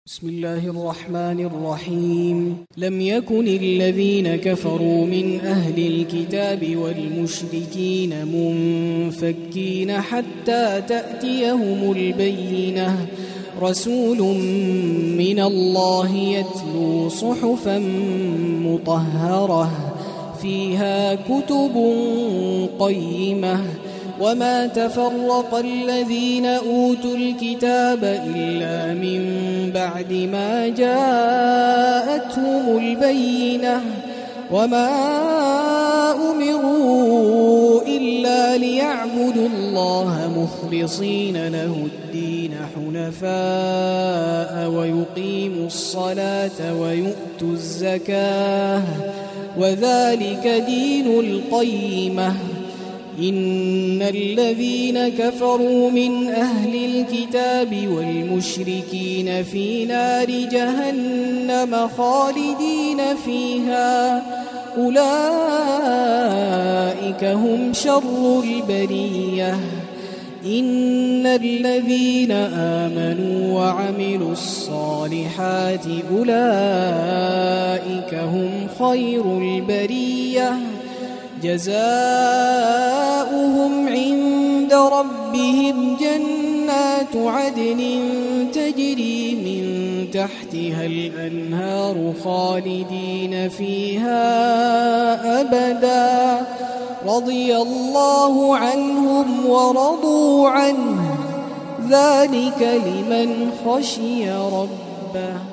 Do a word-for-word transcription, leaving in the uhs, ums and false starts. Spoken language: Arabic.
بسم الله الرحمن الرحيم. لم يكن الذين كفروا من أهل الكتاب والمشركين منفكين حتى تأتيهم البينة، رسول من الله يتلو صحفا مطهرة فيها كتب قيمة، وما تفرق الذين أوتوا الكتاب إلا من بعد ما جاءتهم البينة، وما أمروا إلا ليعبدوا الله مخلصين له الدين حنفاء ويقيموا الصلاة ويؤتوا الزكاة، وذلك دين القيمة. إن الذين كفروا من أهل الكتاب والمشركين في نار جهنم خالدين فيها، أولئك هم شر البرية. إن الذين آمنوا وعملوا الصالحات أولئك هم خير البرية، جزاؤهم عند ربهم جنات عدن تجري من تحتها الأنهار خالدين فيها أبدا، رضي الله عنهم ورضوا عنه، ذلك لمن خشي ربه.